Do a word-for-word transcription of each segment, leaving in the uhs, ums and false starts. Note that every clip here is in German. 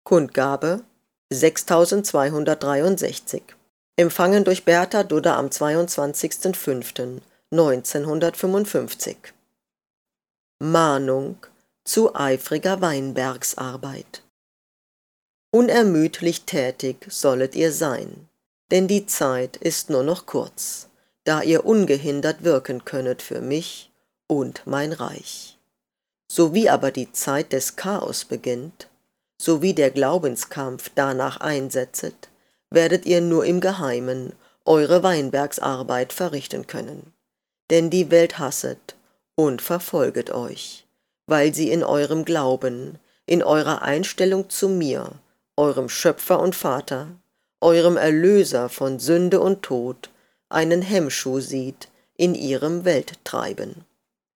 Kundgabe sechstausendzweihundertdreiundsechzig. Empfangen durch Bertha Dudder am zweiundzwanzigsten fünften neunzehnhundertfünfundfünfzig. Mahnung zu eifriger Weinbergsarbeit. Unermüdlich tätig sollet ihr sein, denn die Zeit ist nur noch kurz, da ihr ungehindert wirken könnet für mich und mein Reich. So wie aber die Zeit des Chaos beginnt, so wie der Glaubenskampf danach einsetzet, werdet ihr nur im Geheimen eure Weinbergsarbeit verrichten können. Denn die Welt hasset und verfolget euch, weil sie in eurem Glauben, in eurer Einstellung zu mir, eurem Schöpfer und Vater, eurem Erlöser von Sünde und Tod, einen Hemmschuh sieht in ihrem Welttreiben.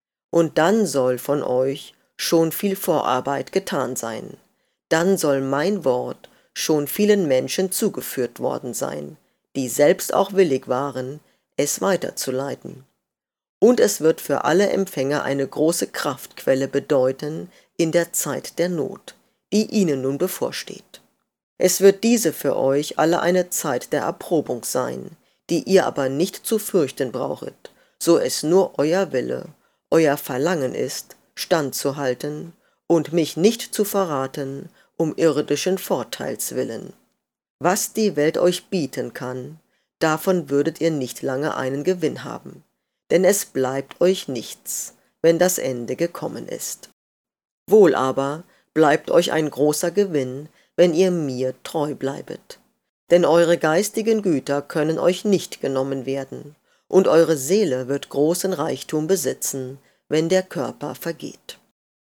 Und dann soll von euch schon viel Vorarbeit getan sein. Dann soll mein Wort schon vielen Menschen zugeführt worden sein, die selbst auch willig waren, es weiterzuleiten. Und es wird für alle Empfänger eine große Kraftquelle bedeuten in der Zeit der Not, die ihnen nun bevorsteht. Es wird diese für euch alle eine Zeit der Erprobung sein, die ihr aber nicht zu fürchten brauchet, so es nur euer Wille, euer Verlangen ist, standzuhalten und mich nicht zu verraten, um irdischen Vorteils willen. Was die Welt euch bieten kann, davon würdet ihr nicht lange einen Gewinn haben, denn es bleibt euch nichts, wenn das Ende gekommen ist. Wohl aber bleibt euch ein großer Gewinn, wenn ihr mir treu bleibet. Denn eure geistigen Güter können euch nicht genommen werden, und eure Seele wird großen Reichtum besitzen, wenn der Körper vergeht.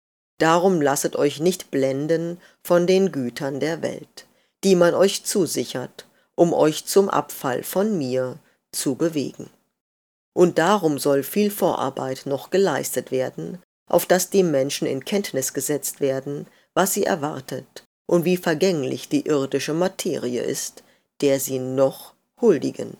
Darum lasset euch nicht blenden von den Gütern der Welt, die man euch zusichert, um euch zum Abfall von mir zu bewegen. Und darum soll viel Vorarbeit noch geleistet werden, auf dass die Menschen in Kenntnis gesetzt werden, was sie erwartet und wie vergänglich die irdische Materie ist, der sie noch huldigen.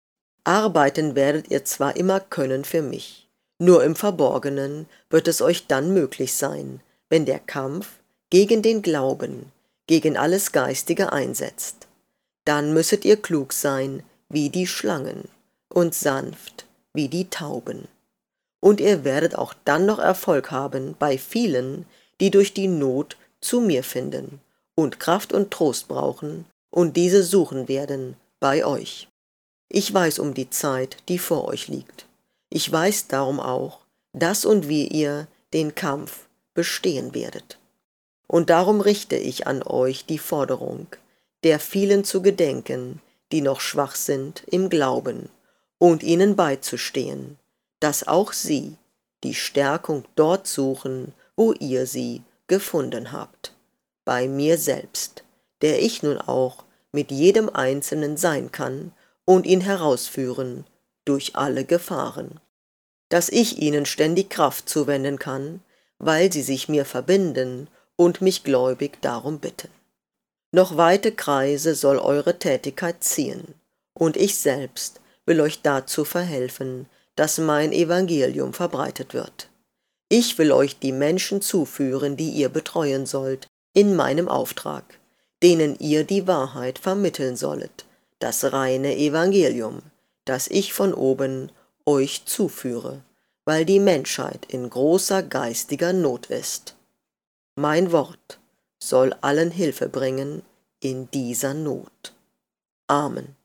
Arbeiten werdet ihr zwar immer können für mich, nur im Verborgenen wird es euch dann möglich sein, wenn der Kampf gegen den Glauben, gegen alles Geistige einsetzt. Dann müsset ihr klug sein wie die Schlangen und sanft wie die Tauben. Und ihr werdet auch dann noch Erfolg haben bei vielen, die durch die Not zu mir finden und Kraft und Trost brauchen und diese suchen werden bei euch. Ich weiß um die Zeit, die vor euch liegt. Ich weiß darum auch, dass und wie ihr den Kampf bestehen werdet. Und darum richte ich an euch die Forderung, der vielen zu gedenken, die noch schwach sind im Glauben, und ihnen beizustehen, dass auch sie die Stärkung dort suchen, wo ihr sie gefunden habt, bei mir selbst, der ich nun auch mit jedem Einzelnen sein kann und ihn herausführen durch alle Gefahren, dass ich ihnen ständig Kraft zuwenden kann, weil sie sich mir verbinden und mich gläubig darum bitten. Noch weite Kreise soll eure Tätigkeit ziehen, und ich selbst will euch dazu verhelfen, dass mein Evangelium verbreitet wird. Ich will euch die Menschen zuführen, die ihr betreuen sollt, in meinem Auftrag, denen ihr die Wahrheit vermitteln sollet, das reine Evangelium, das ich von oben euch zuführe, weil die Menschheit in großer geistiger Not ist. Mein Wort soll allen Hilfe bringen in dieser Not. Amen.